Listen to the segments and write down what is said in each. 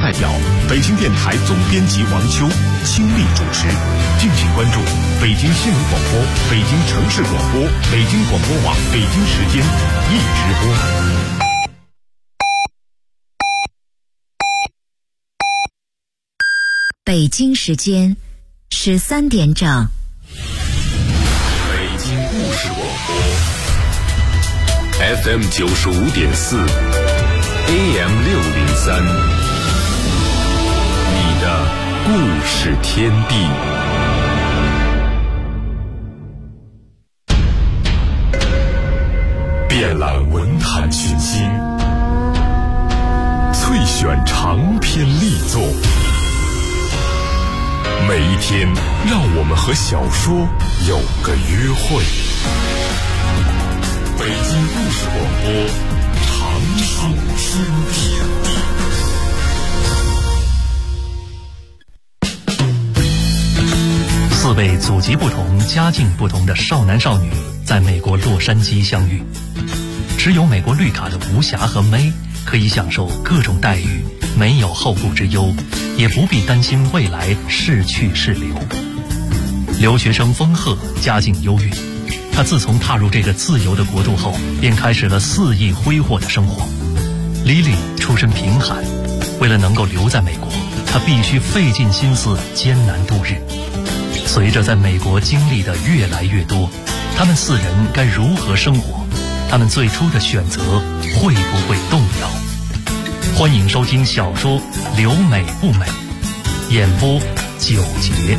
代表，北京电台总编辑王秋倾力主持。敬请关注北京新闻广播、北京城市广播、北京广播网北京时间一直播。 北京时间13点整。 北京故事广播 FM 95.4 AM 603，你的故事天地。遍览文坛群星，萃选长篇力作。每一天，让我们和小说有个约会。北京故事广播，长寿天地。 4位祖籍不同、家境不同的少男少女在美国洛杉矶相遇。持有美国绿卡的吴霞和May可以享受各种待遇，没有后顾之忧，也不必担心未来是去是留。留学生丰鹤家境优越，他自从踏入这个自由的国度后，便开始了肆意挥霍的生活。Lily出身贫寒，为了能够留在美国，他必须费尽心思艰难度日。随着在美国经历的越来越多，他们4人该如何生活？他们最初的选择会不会动摇？欢迎收听小说《留美不美》，演播9节。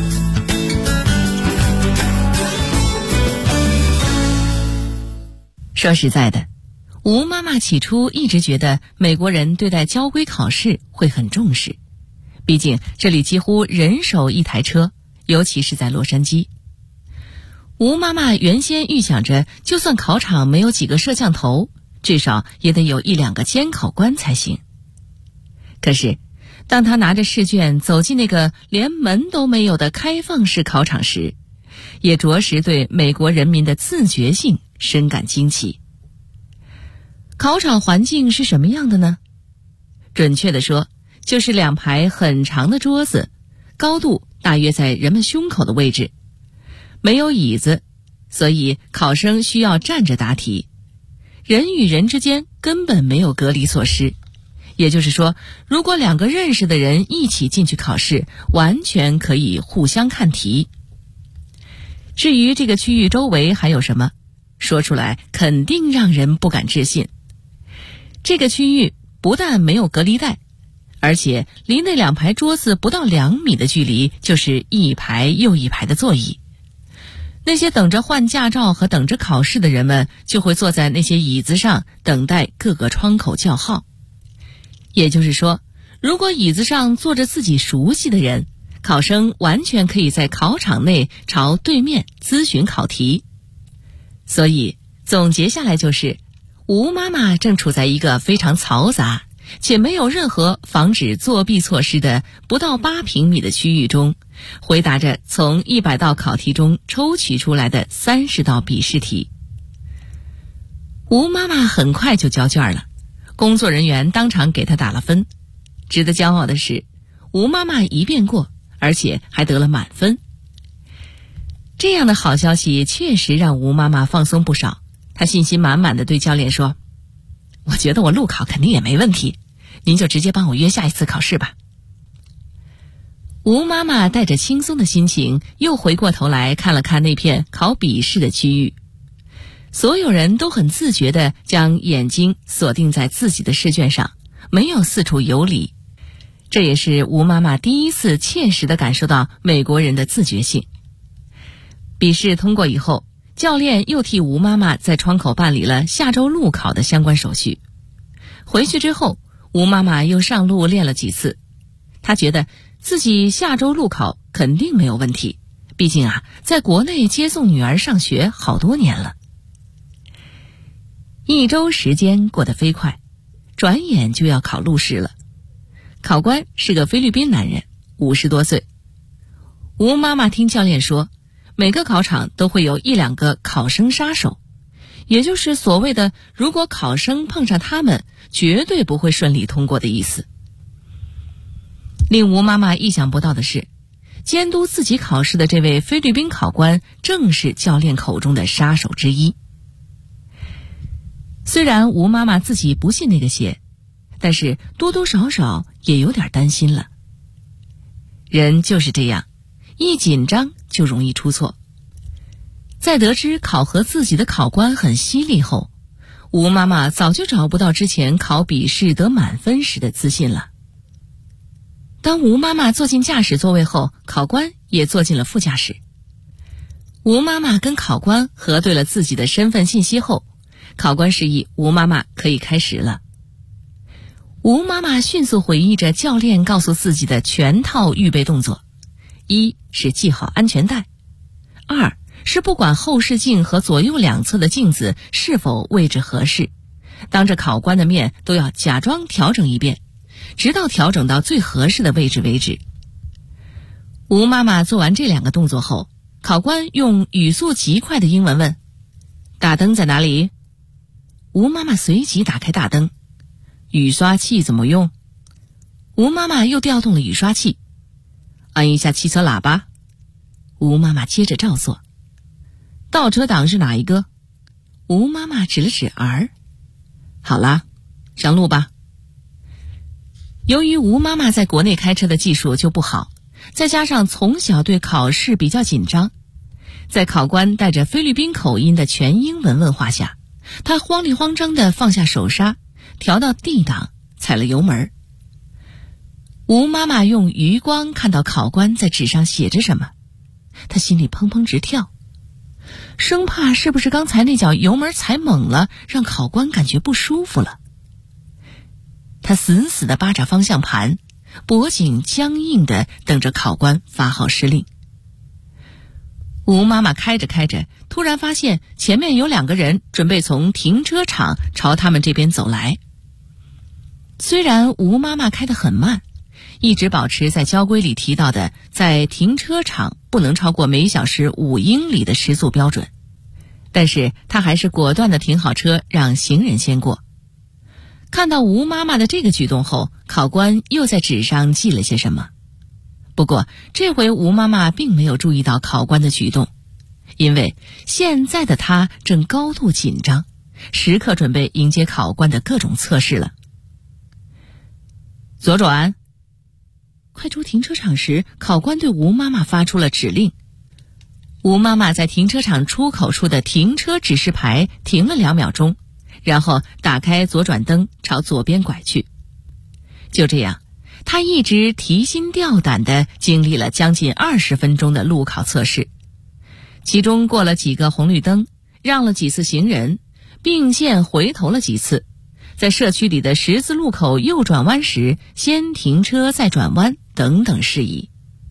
说实在的，吴妈妈起初一直觉得美国人对待交规考试会很重视，毕竟这里几乎人手一台车，尤其是在洛杉矶。吴妈妈原先预想着，就算考场没有几个摄像头，至少也得有1-2个监考官才行。可是当她拿着试卷走进那个连门都没有的开放式考场时，也着实对美国人民的自觉性深感惊奇。考场环境是什么样的呢？准确地说，就是2排很长的桌子，高度大约在人们胸口的位置，没有椅子，所以考生需要站着答题。人与人之间根本没有隔离措施，也就是说，如果2个认识的人一起进去考试，完全可以互相看题。至于这个区域周围还有什么，说出来肯定让人不敢置信。这个区域不但没有隔离带，而且离那2排桌子不到2米的距离，就是一排又一排的座椅。那些等着换驾照和等着考试的人们，就会坐在那些椅子上等待各个窗口叫号。也就是说，如果椅子上坐着自己熟悉的人，考生完全可以在考场内朝对面咨询考题。所以总结下来就是，吴妈妈正处在一个非常嘈杂且没有任何防止作弊措施的不到8平米的区域中，回答着从100道考题中抽取出来的30道笔试题。吴妈妈很快就交卷了，工作人员当场给她打了分。值得骄傲的是，吴妈妈一遍过，而且还得了满分。这样的好消息确实让吴妈妈放松不少，她信心满满地对教练说：“我觉得我路考肯定也没问题，您就直接帮我约下一次考试吧。”吴妈妈带着轻松的心情，又回过头来看了看那片考笔试的区域。所有人都很自觉地将眼睛锁定在自己的试卷上，没有四处游离。这也是吴妈妈第一次切实地感受到美国人的自觉性。笔试通过以后，教练又替吴妈妈在窗口办理了下周路考的相关手续。回去之后，吴妈妈又上路练了几次。她觉得自己下周路考肯定没有问题，毕竟在国内接送女儿上学好多年了。1周时间过得飞快，转眼就要考路试了。考官是个菲律宾男人，50多岁。吴妈妈听教练说，每个考场都会有1-2个考生杀手，也就是所谓的如果考生碰上他们，绝对不会顺利通过的意思。 令吴妈妈意想不到的是，监督自己考试的这位菲律宾考官正是教练口中的杀手之一。虽然吴妈妈自己不信那个邪，但是多多少少也有点担心了。人就是这样，一紧张就容易出错。在得知考核自己的考官很犀利后，吴妈妈早就找不到之前考笔试得满分时的自信了。当吴妈妈坐进驾驶座位后，考官也坐进了副驾驶。吴妈妈跟考官核对了自己的身份信息后，考官示意吴妈妈可以开始了。吴妈妈迅速回忆着教练告诉自己的全套预备动作：一是系好安全带，二是不管后视镜和左右两侧的镜子是否位置合适，当着考官的面都要假装调整一遍，直到调整到最合适的位置为止。吴妈妈做完这2个动作后，考官用语速极快的英文问：大灯在哪里？吴妈妈随即打开大灯。雨刷器怎么用？吴妈妈又调动了雨刷器。按一下汽车喇叭。吴妈妈接着照做。倒车档是哪一个？吴妈妈指了指 R。好啦，上路吧。由于吴妈妈在国内开车的技术就不好，再加上从小对考试比较紧张，在考官带着菲律宾口音的全英文问话下，她慌里慌张地放下手刹，调到 D 档，踩了油门。吴妈妈用余光看到考官在纸上写着什么，她心里砰砰直跳，生怕是不是刚才那脚油门踩猛了，让考官感觉不舒服了。她死死地扒着方向盘，脖颈僵硬地等着考官发号施令。吴妈妈开着开着，突然发现前面有2个人准备从停车场朝他们这边走来。虽然吴妈妈开得很慢，一直保持在交规里提到的在停车场不能超过每小时5英里的时速标准，但是她还是果断地停好车，让行人先过。看到吴妈妈的这个举动后，考官又在纸上记了些什么。不过这回吴妈妈并没有注意到考官的举动，因为现在的她正高度紧张，时刻准备迎接考官的各种测试了。左转。快出停车场时，考官对吴妈妈发出了指令。吴妈妈在停车场出口处的停车指示牌停了2秒钟，然后打开左转灯朝左边拐去。就这样，她一直提心吊胆地经历了将近20分钟的路考测试，其中过了几个红绿灯，让了几次行人，并线回头了几次，在社区里的十字路口右转弯时先停车再转弯等等事宜。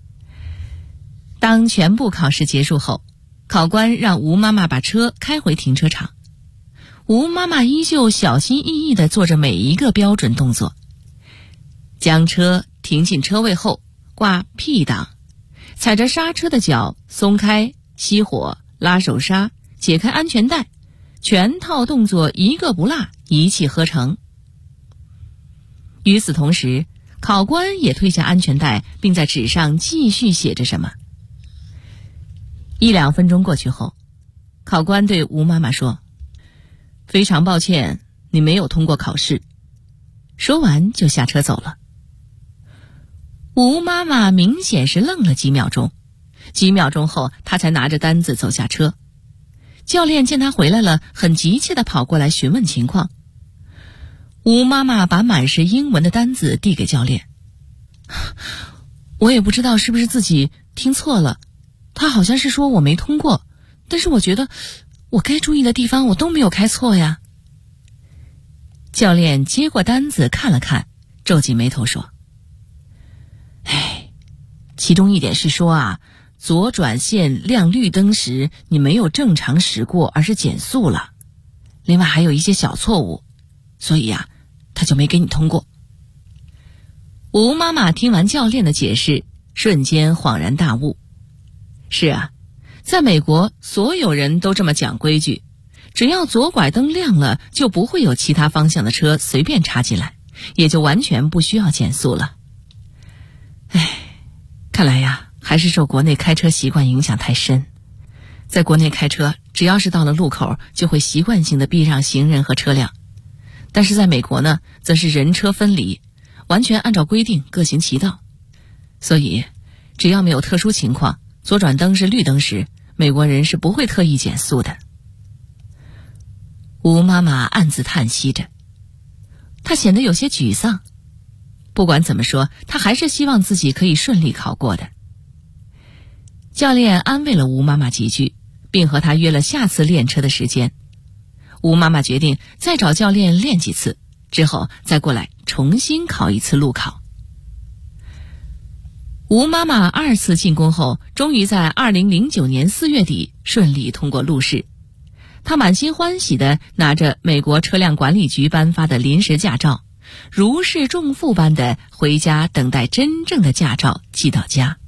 当全部考试结束后，考官让吴妈妈把车开回停车场。吴妈妈依旧小心翼翼地做着每一个标准动作，将车停进车位后挂 P 档，踩着刹车的脚松开、熄火、拉手刹、解开安全带，全套动作一个不落，一气呵成。与此同时，考官也退下安全带，并在纸上继续写着什么。1-2分钟过去后，考官对吴妈妈说：非常抱歉，你没有通过考试。说完就下车走了。吴妈妈明显是愣了几秒钟，几秒钟后她才拿着单子走下车。教练见她回来了，很急切地跑过来询问情况。吴妈妈把满是英文的单子递给教练。我也不知道是不是自己听错了，他好像是说我没通过，但是我觉得我该注意的地方我都没有开错呀。教练接过单子看了看，皱起眉头说：其中一点是说啊，左转线亮绿灯时你没有正常驶过，而是减速了。另外还有一些小错误，所以啊，他就没给你通过。吴妈妈听完教练的解释，瞬间恍然大悟。是啊，在美国所有人都这么讲规矩，只要左拐灯亮了，就不会有其他方向的车随便插进来，也就完全不需要减速了。 看来呀，还是受国内开车习惯影响太深。在国内开车，只要是到了路口，就会习惯性的避让行人和车辆。但是在美国呢，则是人车分离，完全按照规定各行其道。所以，只要没有特殊情况，左转灯是绿灯时，美国人是不会特意减速的。吴妈妈暗自叹息着，她显得有些沮丧。不管怎么说，她还是希望自己可以顺利考过的。教练安慰了吴妈妈几句，并和她约了下次练车的时间。吴妈妈决定再找教练练几次，之后再过来重新考一次路考。吴妈妈2次进宫后，终于在2009年4月底顺利通过路试。她满心欢喜地拿着美国车辆管理局颁发的临时驾照，如释重负般的回家等待真正的驾照寄到家。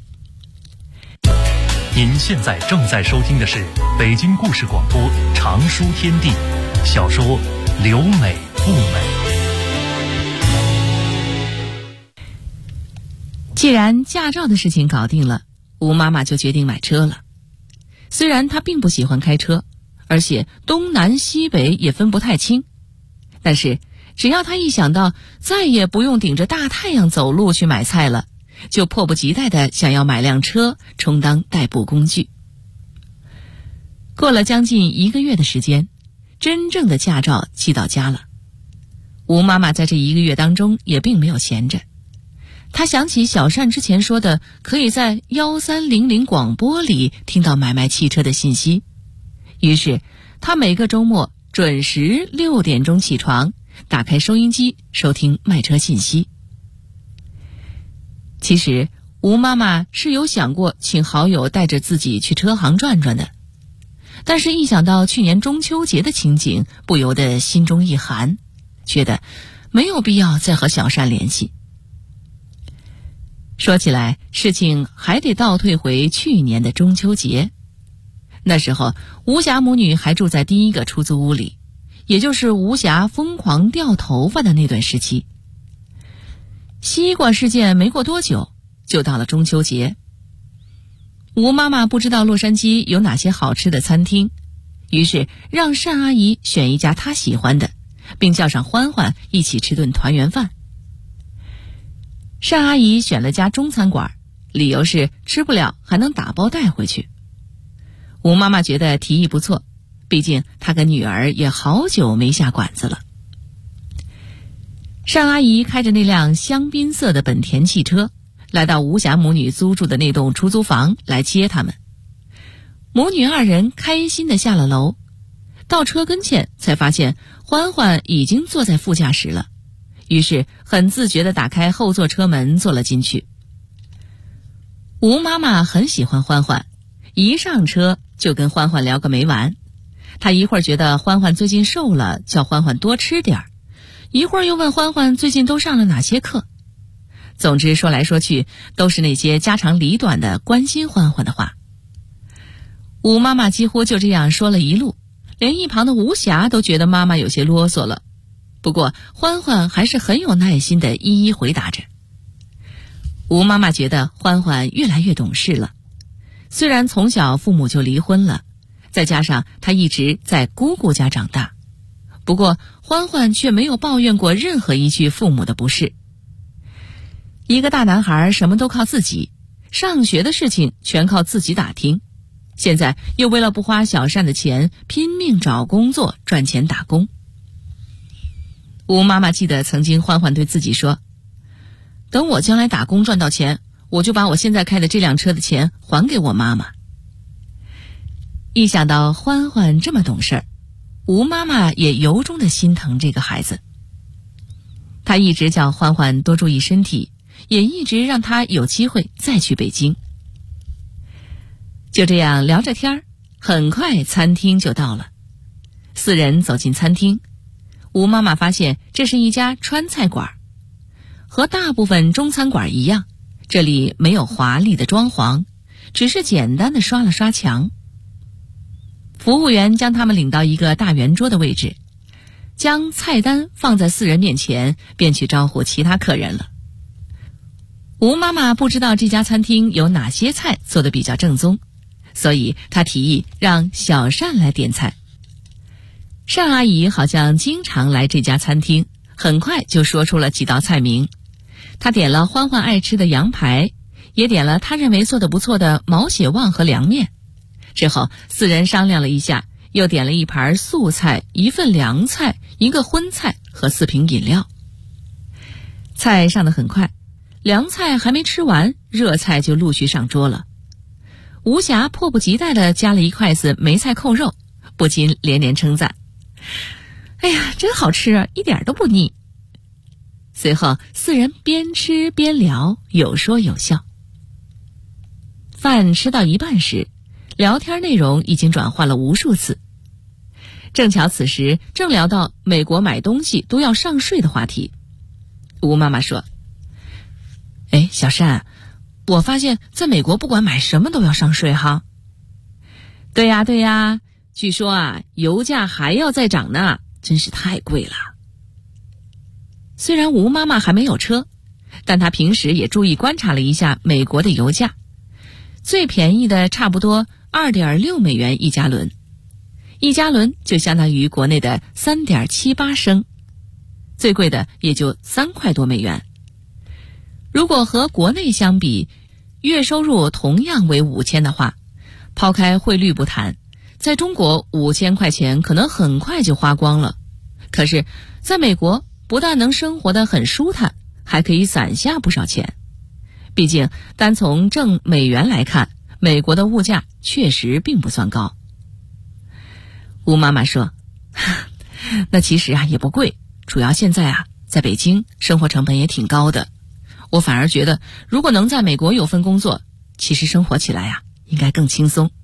您现在正在收听的是北京故事广播长书天地小说《留美不美》。 既然驾照的事情搞定了，吴妈妈就决定买车了。虽然她并不喜欢开车，而且东南西北也分不太清，但是只要她一想到再也不用顶着大太阳走路去买菜了，就迫不及待地想要买辆车充当代步工具。过了将近1个月的时间，真正的驾照寄到家了。吴妈妈在这1个月当中也并没有闲着，她想起小单之前说的可以在1300广播里听到买卖汽车的信息，于是她每个周末准时6点钟起床，打开收音机收听卖车信息。其实吴妈妈是有想过请好友带着自己去车行转转的，但是一想到去年中秋节的情景，不由得心中一寒，觉得没有必要再和小单联系。说起来，事情还得倒退回去年的中秋节。那时候吴霞母女还住在第一个出租屋里，也就是吴霞疯狂掉头发的那段时期。西瓜事件没过多久，就到了中秋节。吴妈妈不知道洛杉矶有哪些好吃的餐厅，于是让单阿姨选一家她喜欢的，并叫上欢欢一起吃顿团圆饭。单阿姨选了家中餐馆，理由是吃不了还能打包带回去。吴妈妈觉得提议不错，毕竟她跟女儿也好久没下馆子了。单阿姨开着那辆香槟色的本田汽车，来到吴霞母女租住的那栋出租房来接他们。母女2人开心地下了楼，到车跟前才发现欢欢已经坐在副驾驶了，于是很自觉地打开后座车门坐了进去。吴妈妈很喜欢欢欢，一上车就跟欢欢聊个没完。她一会儿觉得欢欢最近瘦了，叫欢欢多吃点儿，一会儿又问欢欢最近都上了哪些课。总之说来说去都是那些家长里短的关心欢欢的话。吴妈妈几乎就这样说了一路，连一旁的吴霞都觉得妈妈有些啰嗦了。不过欢欢还是很有耐心地一一回答着。吴妈妈觉得欢欢越来越懂事了，虽然从小父母就离婚了，再加上她一直在姑姑家长大，不过欢欢却没有抱怨过任何一句父母的不是。一个大男孩什么都靠自己，上学的事情全靠自己打听，现在又为了不花小单的钱拼命找工作赚钱打工。吴妈妈记得曾经欢欢对自己说，等我将来打工赚到钱，我就把我现在开的这辆车的钱还给我妈妈。一想到欢欢这么懂事儿，吴妈妈也由衷的心疼这个孩子。她一直叫欢欢多注意身体，也一直让他有机会再去北京。就这样聊着天儿，很快餐厅就到了。4人走进餐厅，吴妈妈发现这是一家川菜馆，和大部分中餐馆一样，这里没有华丽的装潢，只是简单的刷了刷墙。服务员将他们领到一个大圆桌的位置，将菜单放在4人面前，便去招呼其他客人了。 吴妈妈不知道这家餐厅有哪些菜做得比较正宗，所以她提议让小单来点菜。单阿姨好像经常来这家餐厅，很快就说出了几道菜名。她点了欢欢爱吃的羊排，也点了她认为做得不错的毛血旺和凉面。之后4人商量了一下，又点了一盘素菜、1份凉菜、1个荤菜和4瓶饮料。菜上得很快，凉菜还没吃完，热菜就陆续上桌了。吴霞迫不及待地夹了1筷子梅菜扣肉，不禁连连称赞：哎呀，真好吃啊，一点都不腻。随后4人边吃边聊，有说有笑。饭吃到一半时，聊天内容已经转换了无数次。正巧此时正聊到美国买东西都要上税的话题。吴妈妈说：哎，小单，我发现在美国不管买什么都要上税哈。对呀，据说啊，油价还要再涨呢，真是太贵了。虽然吴妈妈还没有车，但她平时也注意观察了一下美国的油价，最便宜的差不多2.6美元1加仑，1加仑就相当于国内的3.78升，最贵的也就3块多美元。如果和国内相比，月收入同样为5000的话，抛开汇率不谈，在中国5000块钱可能很快就花光了。可是在美国不但能生活得很舒坦，还可以攒下不少钱。毕竟单从挣美元来看，美国的物价确实并不算高。吴妈妈说：那其实啊也不贵，主要现在啊在北京生活成本也挺高的，我反而觉得如果能在美国有份工作，其实生活起来啊应该更轻松。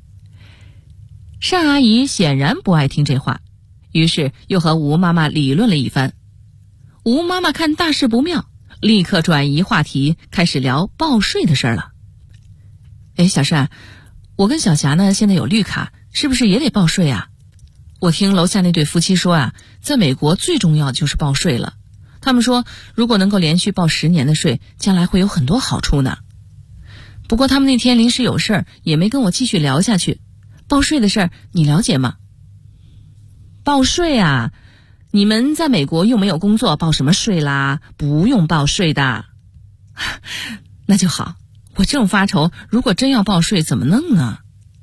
单阿姨显然不爱听这话，于是又和吴妈妈理论了一番。吴妈妈看大事不妙，立刻转移话题，开始聊报税的事了。哎，小单，我跟小霞呢现在有绿卡，是不是也得报税啊？我听楼下那对夫妻说啊，在美国最重要就是报税了。他们说如果能够连续报10年的税，将来会有很多好处呢。不过他们那天临时有事儿，也没跟我继续聊下去。报税的事儿你了解吗？报税啊，你们在美国又没有工作，报什么税啦？不用报税的。那就好，我正发愁，如果真要报税怎么弄呢？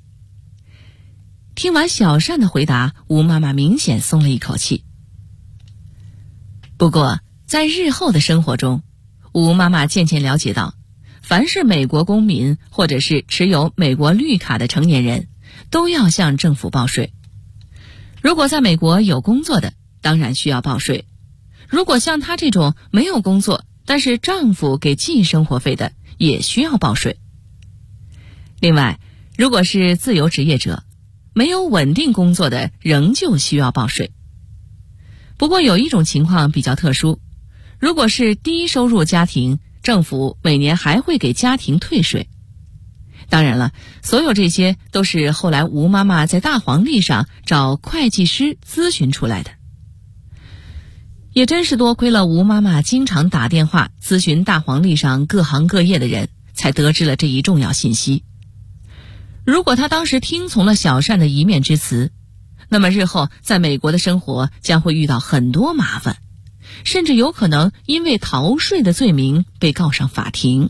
听完小单的回答，吴妈妈明显松了一口气。不过在日后的生活中，吴妈妈渐渐了解到，凡是美国公民或者是持有美国绿卡的成年人，都要向政府报税。如果在美国有工作的，当然需要报税。如果像她这种没有工作，但是丈夫给寄生活费的，也需要报税。另外，如果是自由职业者，没有稳定工作的，仍旧需要报税。不过有一种情况比较特殊，如果是低收入家庭，政府每年还会给家庭退税。当然了，所有这些都是后来吴妈妈在大黄历上找会计师咨询出来的。也真是多亏了吴妈妈经常打电话咨询大黄历上各行各业的人，才得知了这一重要信息。如果她当时听从了小单的一面之词，那么日后在美国的生活将会遇到很多麻烦，甚至有可能因为逃税的罪名被告上法庭。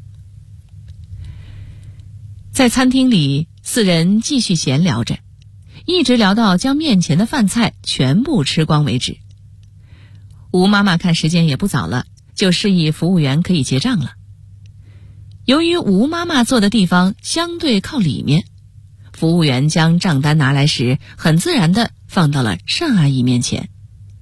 在餐厅里，4人继续闲聊着，一直聊到将面前的饭菜全部吃光为止。吴妈妈看时间也不早了，就示意服务员可以结账了。由于吴妈妈坐的地方相对靠里面，服务员将账单拿来时，很自然地放到了单阿姨面前。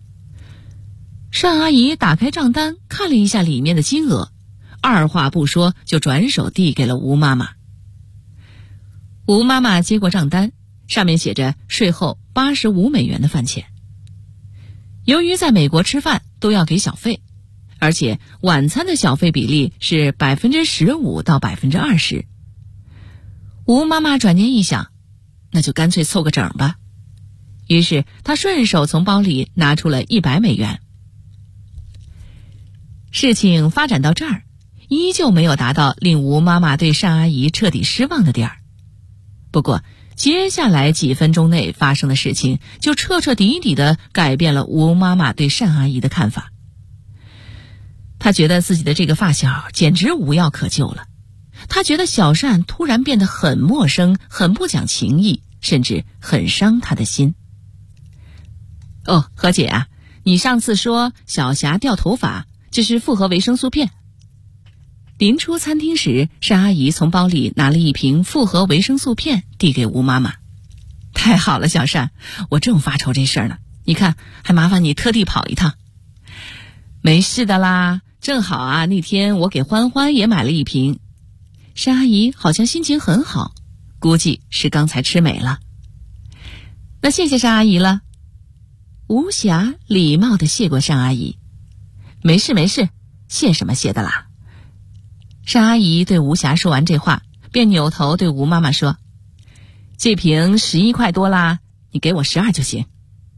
单阿姨打开账单，看了一下里面的金额，二话不说就转手递给了吴妈妈。吴妈妈接过账单，上面写着税后85美元的饭钱。由于在美国吃饭都要给小费，而且晚餐的小费比例是 15% 到 20%。吴妈妈转念一想，那就干脆凑个整吧。于是她顺手从包里拿出了100美元。事情发展到这儿， 依旧没有达到令吴妈妈对单阿姨彻底失望的点儿。不过接下来几分钟内发生的事情就彻彻底底地改变了吴妈妈对单阿姨的看法。她觉得自己的这个发小简直无药可救了。她觉得小单突然变得很陌生，很不讲情义，甚至很伤她的心。哦，何姐啊，你上次说小霞掉头发，这是复合维生素片。临出餐厅时，单阿姨从包里拿了一瓶复合维生素片递给吴妈妈。太好了，小单，我正发愁这事儿呢，你看还麻烦你特地跑一趟。没事的啦，正好啊，那天我给欢欢也买了一瓶。单阿姨好像心情很好，估计是刚才吃美了。那谢谢单阿姨了。吴霞礼貌地谢过单阿姨。没事没事，谢什么谢的啦。单阿姨对吴霞说完这话，便扭头对吴妈妈说，这瓶11块多啦，你给我12就行。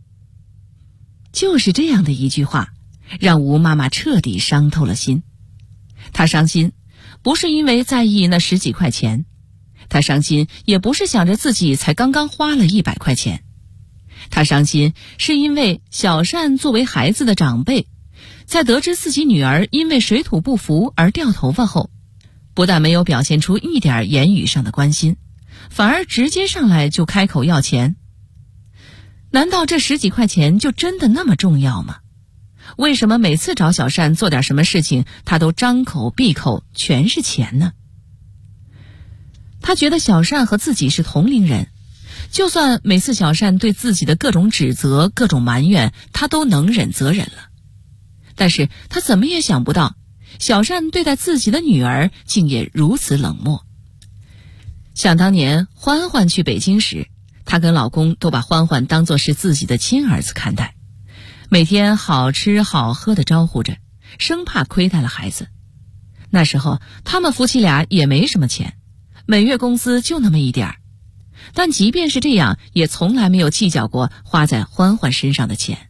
就是这样的一句话，让吴妈妈彻底伤透了心。她伤心不是因为在意那10几块钱，她伤心也不是想着自己才刚刚花了100块钱，她伤心是因为小单作为孩子的长辈，在得知自己女儿因为水土不服而掉头发后，不但没有表现出一点言语上的关心，反而直接上来就开口要钱。难道这10几块钱就真的那么重要吗？为什么每次找小单做点什么事情，他都张口闭口全是钱呢？他觉得小单和自己是同龄人，就算每次小单对自己的各种指责、各种埋怨，他都能忍则忍了。但是他怎么也想不到，小单对待自己的女儿竟也如此冷漠。想当年欢欢去北京时，她跟老公都把欢欢当作是自己的亲儿子看待，每天好吃好喝的招呼着，生怕亏待了孩子。那时候他们夫妻俩也没什么钱，每月工资就那么一点儿，但即便是这样，也从来没有计较过花在欢欢身上的钱。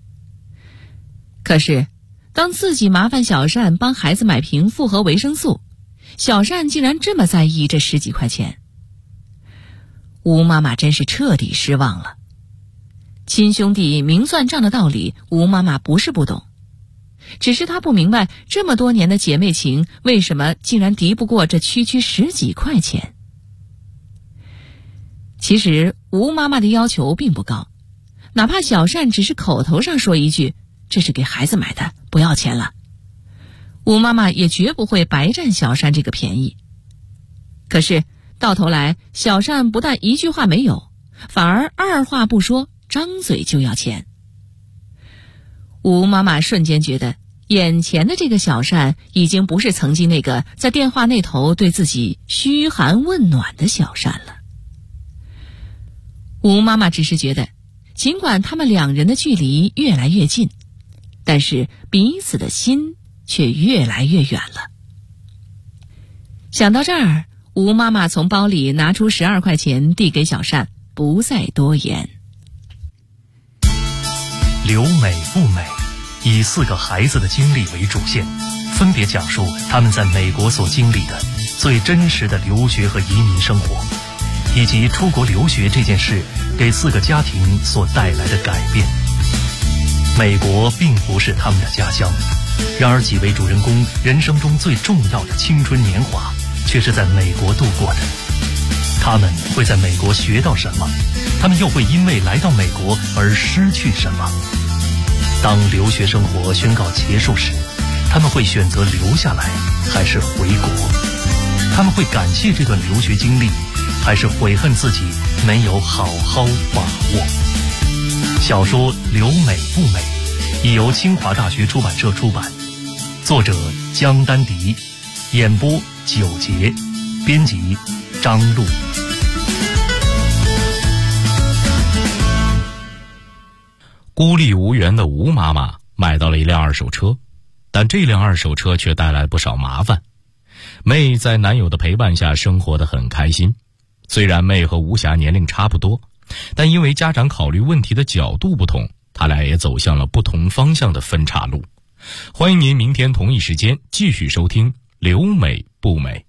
可是当自己麻烦小单帮孩子买瓶复合维生素，小单竟然这么在意这10几块钱。吴妈妈真是彻底失望了。亲兄弟明算账的道理，吴妈妈不是不懂，只是她不明白这么多年的姐妹情，为什么竟然敌不过这区区10几块钱。其实吴妈妈的要求并不高，哪怕小单只是口头上说一句，这是给孩子买的，不要钱了，吴妈妈也绝不会白占小单这个便宜。可是到头来，小单不但一句话没有，反而二话不说，张嘴就要钱。吴妈妈瞬间觉得，眼前的这个小单已经不是曾经那个在电话那头对自己嘘寒问暖的小单了。吴妈妈只是觉得，尽管他们2人的距离越来越近，但是彼此的心却越来越远了。想到这儿，吴妈妈从包里拿出12块钱递给小单，不再多言。 留美不美，以4个孩子的经历为主线，分别讲述他们在美国所经历的最真实的留学和移民生活，以及出国留学这件事给4个家庭所带来的改变。美国并不是他们的家乡，然而几位主人公人生中最重要的青春年华却是在美国度过的。他们会在美国学到什么？他们又会因为来到美国而失去什么？当留学生活宣告结束时，他们会选择留下来还是回国？他们会感谢这段留学经历，还是悔恨自己没有好好把握？小说《留美不美》已由清华大学出版社出版，作者江丹迪，演播9节，编辑张璐。 孤立无援的吴妈妈买到了一辆二手车，但这辆二手车却带来不少麻烦。妹在男友的陪伴下生活得很开心，虽然妹和吴霞年龄差不多，但因为家长考虑问题的角度不同，他俩也走向了不同方向的分岔路。欢迎您明天同一时间继续收听留美不美。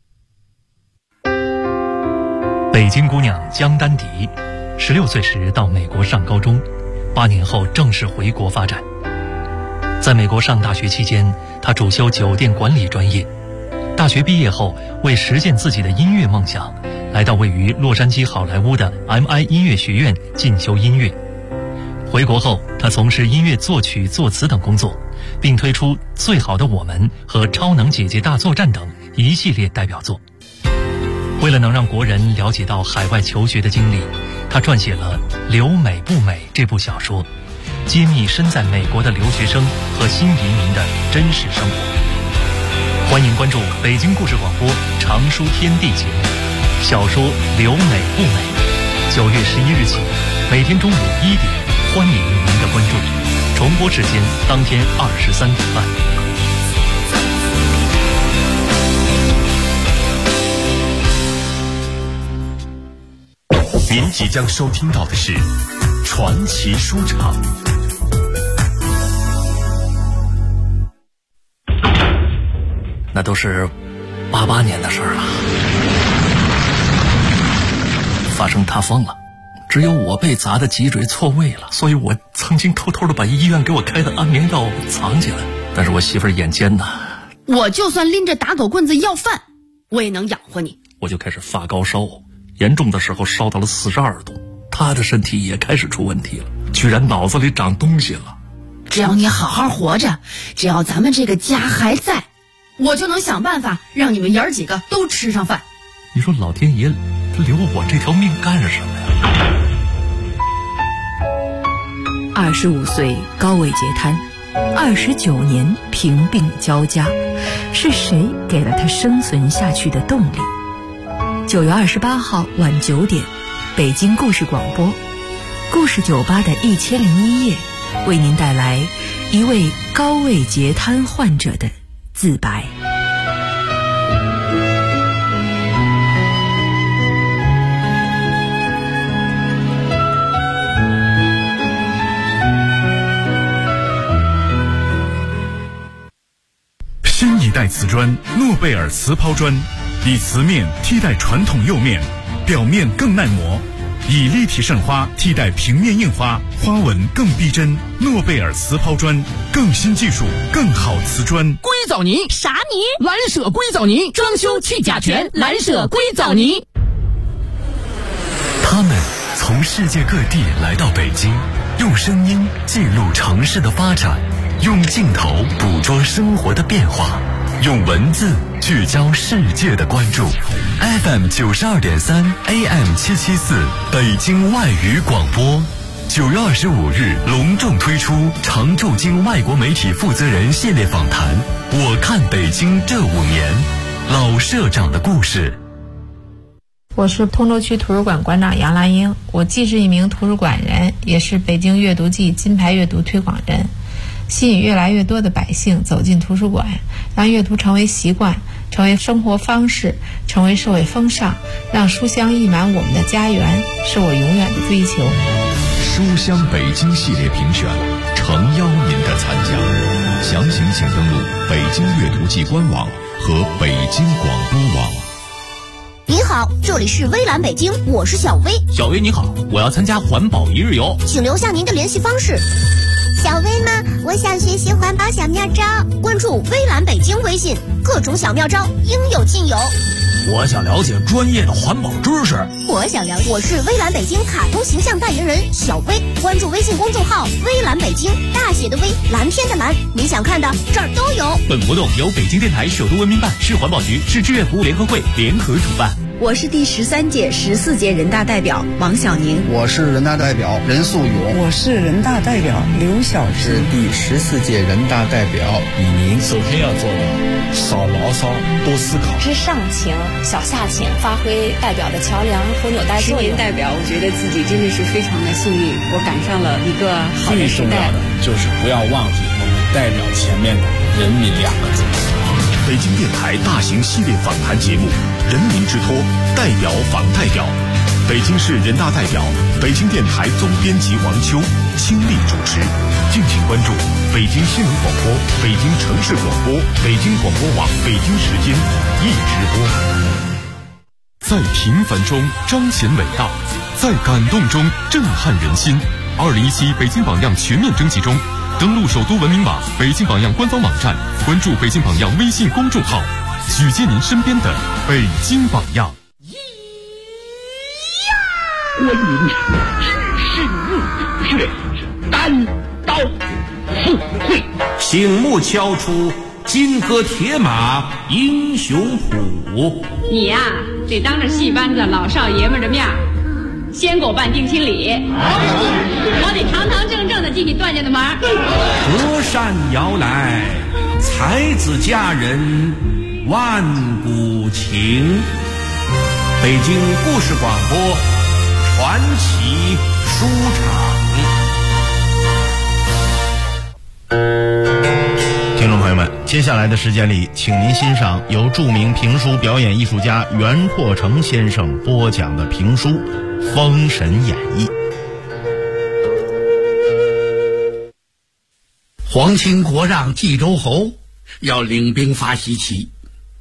北京姑娘江丹迪，16岁时到美国上高中，8年后正式回国发展。在美国上大学期间，她主修酒店管理专业。大学毕业后，为实现自己的音乐梦想，来到位于洛杉矶好莱坞的 MI 音乐学院进修音乐。回国后，她从事音乐作曲、作词等工作，并推出《最好的我们》和《超能姐姐大作战》等一系列代表作。为了能让国人了解到海外求学的经历，她撰写了《留美不美》这部小说，揭秘身在美国的留学生和新移民的真实生活。欢迎关注北京故事广播常书天地节目，小说《留美不美》，9月11日起，每天中午1点，欢迎您的关注。重播时间当天23点半。 您即将收听到的是传奇书场。 那都是88年的事儿了，发生塌方了，只有我被砸的脊椎错位了，所以我曾经偷偷的把医院给我开的安眠药藏起来。但是我媳妇儿眼尖呐， 我就算拎着打狗棍子要饭，我也能养活你。 我就开始发高烧，严重的时候烧到了42度。她的身体也开始出问题了，居然脑子里长东西了。 只要你好好活着，只要咱们这个家还在，我就能想办法让你们爷儿几个都吃上饭。 你说老天爷他留我这条命干什么呀 ？25岁高位截瘫，29年贫病交加，是谁给了他生存下去的动力？9月28号晚9点，北京故事广播，故事酒吧的1001夜，为您带来一位高位截瘫患者的自白。 新一代瓷砖诺贝尔瓷抛砖，以瓷面替代传统釉面，表面更耐磨，以立体渗花替代平面印花，花纹更逼真。诺贝尔瓷抛砖，更新技术，更好瓷砖。 硅藻泥啥泥？蓝舍硅藻泥，装修去甲醛，蓝舍硅藻泥。 他们从世界各地来到北京，用声音记录城市的发展，用镜头捕捉生活的变化，用文字聚焦世界的关注。FM 92.3 AM 774北京外语广播，9月25日隆重推出常驻京外国媒体负责人系列访谈。我看北京这5年，老社长的故事。 我是通州区图书馆馆长杨兰英，我既是一名图书馆人，也是北京阅读季金牌阅读推广人，吸引越来越多的百姓走进图书馆，让阅读成为习惯，成为生活方式，成为社会风尚，让书香溢满我们的家园，是我永远的追求。 书香北京系列评选，诚邀您的参加。详情请登录北京阅读季官网和北京广播网。 您好，这里是微蓝北京，我是小薇。 小薇你好，我要参加环保一日游， 请留下您的联系方式。小薇吗？我想学习环保小妙招，关注微蓝北京微信，各种小妙招应有尽有。 我想了解专业的环保知识。 我是微蓝北京卡通形象代言人小薇，关注微信公众号微蓝北京，大写的微，蓝天的蓝，你想看的这儿都有。 本活动由北京电台首都文明办、市环保局、市志愿服务联合会联合主办。 我是第13届、14届人大代表王小宁。 我是人大代表任素勇。 我是人大代表刘晓芝。 是第14届人大代表李宁。 首先要做的少牢骚，多思考。 知上情，小下情，发挥代表的桥梁和纽带作用。 10年代表，我觉得自己真的是非常的幸运，我赶上了一个好的时代。 最重要的就是不要忘记我们代表前面的人民2个字。 北京电台大型系列访谈节目《人民之托》，代表访代表，北京市人大代表，北京电台总编辑王秋亲力主持。 敬请关注北京新闻广播、北京城市广播、北京广播网北京时间易直播。 在平凡中彰显伟大，在感动中震撼人心。2017北京榜样全面征集中，登录首都文明网、北京榜样官方网站，关注北京榜样微信公众号，举荐您身边的北京榜样。 观音只是怒血，单刀赴会， 醒目敲出金戈铁马英雄谱。 你呀，得当着戏班子老少爷们的面先给我办定亲礼，我得堂堂正正的进你段家的门。 隔山摇来，才子佳人万古情。北京故事广播传奇书场。 听众朋友们，接下来的时间里，请您欣赏由著名评书表演艺术家袁阔成先生播讲的评书《封神演义》。 皇亲国让冀州侯要领兵发西岐，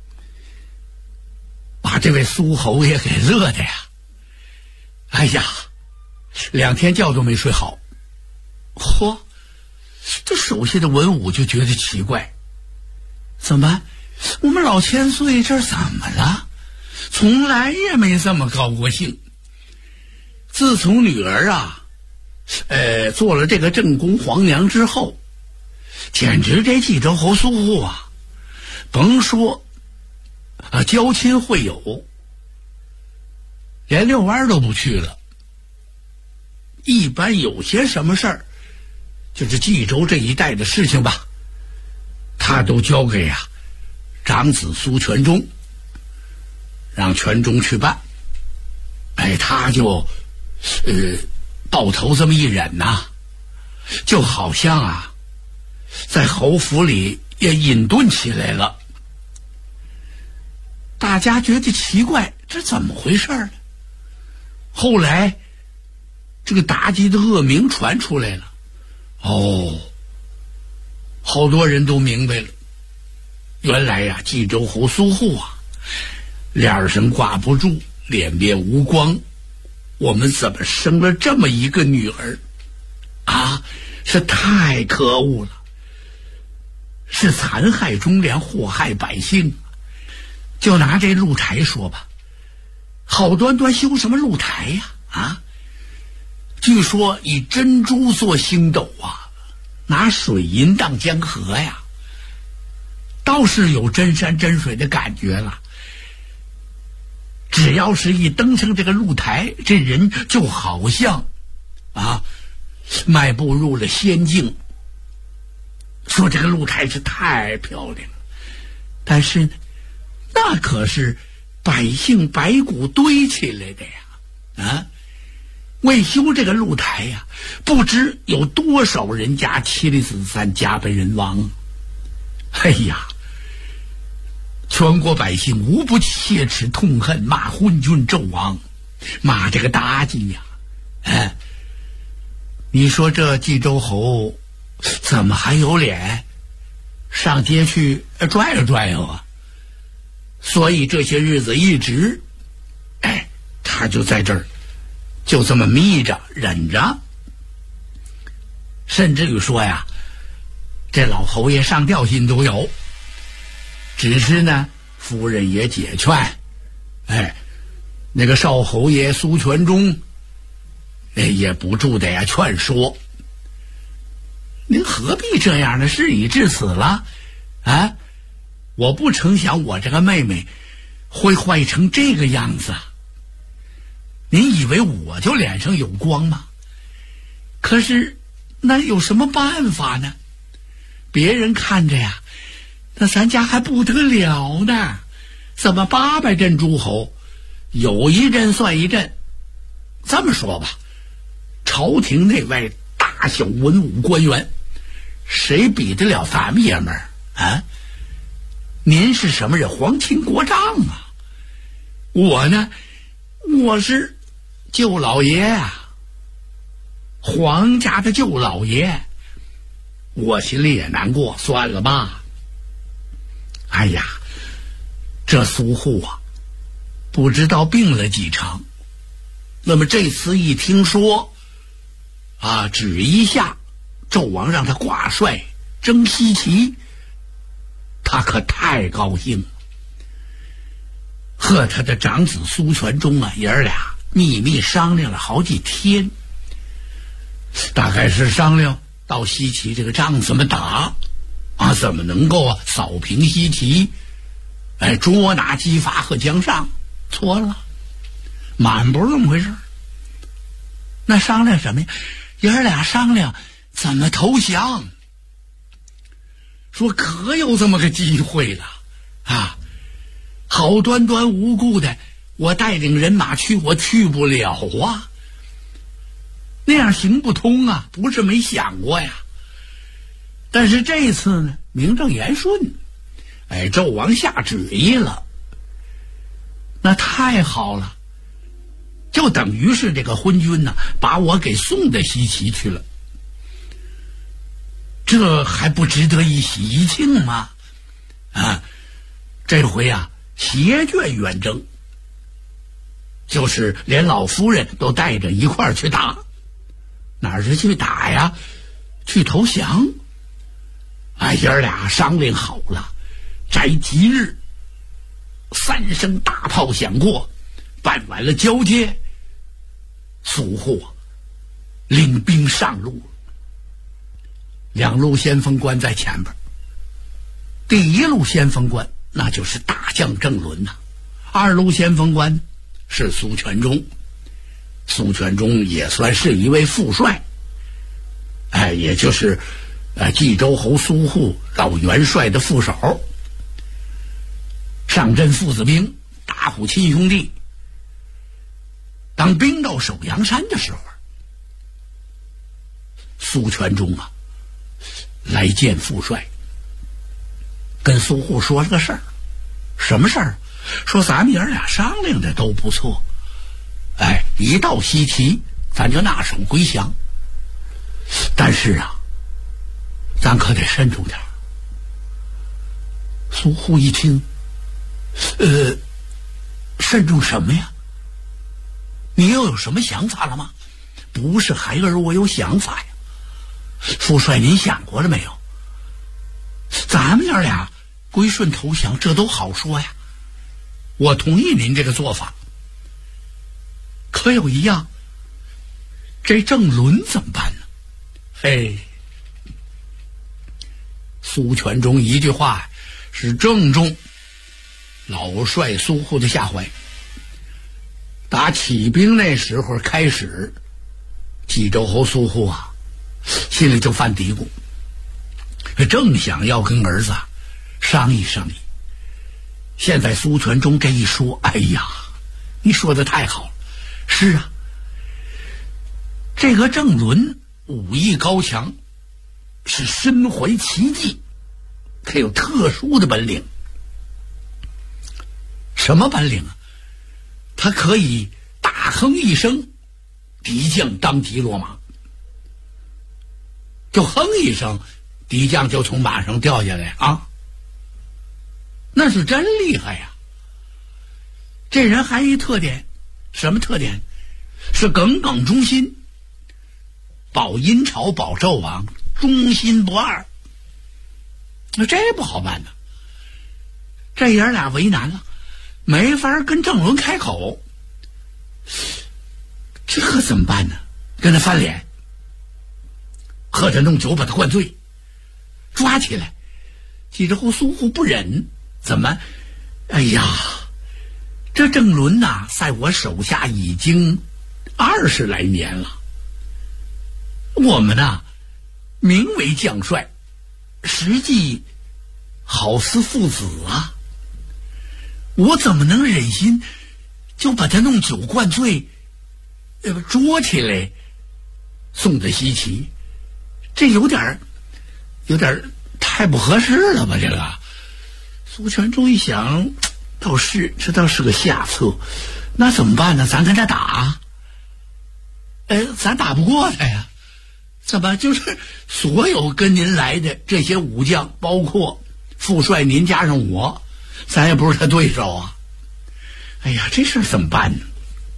把这位苏侯爷给乐的呀！哎呀，2天觉都没睡好。嚯，这手下的文武就觉得奇怪，怎么我们老千岁这怎么了？从来也没这么高过兴。自从女儿做了这个正宫皇娘之后，简直这冀州侯苏护啊，甭说交亲会友，连遛弯都不去了。一般有些什么事儿，就是冀州这一带的事情吧，他都交给长子苏全忠，让全忠去办。他就抱头这么一忍就好像在侯府里也隐遁起来了。大家觉得奇怪，这怎么回事呢？后来这个妲己的恶名传出来了，好多人都明白了，原来冀州侯苏护脸上挂不住，脸面无光，我们怎么生了这么一个女儿是太可恶了，是残害忠良，祸害百姓。就拿这露台说吧，好端端修什么露台呀？据说以珍珠做星斗拿水银当江河呀，倒是有真山真水的感觉了。只要是一登上这个露台，这人就好像迈步入了仙境。说这个露台是太漂亮了，但是呢，那可是百姓白骨堆起来的呀！为修这个露台不知有多少人家妻离子散，家败人亡。全国百姓无不切齿痛恨，骂昏君纣王，骂这个妲己你说这冀州侯怎么还有脸上街去转悠转悠所以这些日子一直他就在这儿就这么眯着忍着，甚至于说这老侯爷上吊心都有。只是呢，夫人也解劝，那个少侯爷苏全忠也不住的劝说，您何必这样呢？事已至此了我不曾想我这个妹妹会坏成这个样子。您以为我就脸上有光吗？可是那有什么办法呢？别人看着那咱家还不得了呢，怎么800阵诸侯有一阵算一阵。这么说吧，朝廷内外大小文武官员，谁比得了咱们爷们儿您是什么人？皇亲国丈我呢，我是舅老爷皇家的舅老爷， 我心里也难过，算了吧。哎呀，这苏护啊，不知道病了几场。那么这次一听说啊，旨一下，纣王让他挂帅征西岐，他可太高兴了。和他的长子苏全忠啊，爷儿俩秘密商量了好几天，大概是商量到西岐这个仗怎么打啊，怎么能够扫平西岐，捉拿姬发和姜尚。错了，满不是这么回事。那商量什么呀？爷儿俩商量怎么投降。说可有这么个机会了啊！好端端无故的，我带领人马去，我去不了啊，那样行不通啊，不是没想过呀。但是这次呢，名正言顺，纣王下旨意了，那太好了，就等于是这个昏君呢，把我给送到西岐去了，这还不值得一喜一庆吗？啊，这回啊，携眷远征，就是连老夫人都带着一块儿去打。哪儿是去打呀？去投降。爷儿俩商量好了，摘吉日，3声大炮响过，办完了交接，苏护领兵上路，2路先锋官在前边，第1路先锋官那就是大将郑伦呐，2路先锋官是苏全忠。苏全忠也算是一位副帅，也就是冀州侯苏护老元帅的副手。上阵父子兵，打虎亲兄弟。当兵到首阳山的时候，苏全忠啊来见副帅，跟苏护说了个事儿。什么事儿？说咱们爷儿俩商量的都不错，一到西岐咱就纳首归降，但是啊，咱可得慎重点。苏护一听，慎重什么呀？你又有什么想法了吗？不是孩儿我有想法呀。副帅您想过了没有？咱们爷儿俩归顺投降，这都好说呀，我同意您这个做法。可有一样，这郑伦怎么办呢？苏全忠一句话是正中老帅苏护的下怀。打起兵那时候开始，冀州侯苏护啊心里就犯嘀咕，正想要跟儿子商议商议。现在苏全忠这一说，哎呀，你说的太好了。是啊，这个郑伦武艺高强，是身怀奇技，可有特殊的本领。什么本领啊？他可以大哼一声，敌将当即落马。就哼一声，敌将就从马上掉下来啊！那是真厉害呀！这人还一特点，什么特点？是耿耿忠心，保殷朝保纣王，忠心不二。那这不好办呢，这爷儿俩为难了，没法跟郑伦开口。这怎么办呢？跟他翻脸，喝着弄酒把他灌醉，抓起来。冀州侯苏护不忍，怎么？哎呀，这郑伦呐，在我手下已经20来年了。我们呐，名为将帅，实际好似父子啊。我怎么能忍心就把他弄酒灌醉，捉起来送到西岐？这有点太不合适了吧？这个苏全忠一想，这倒是个下策。那怎么办呢？咱跟他打，咱打不过他呀， 怎么就是所有跟您来的这些武将，包括副帅您加上我，咱也不是他对手啊。哎呀，这事怎么办呢？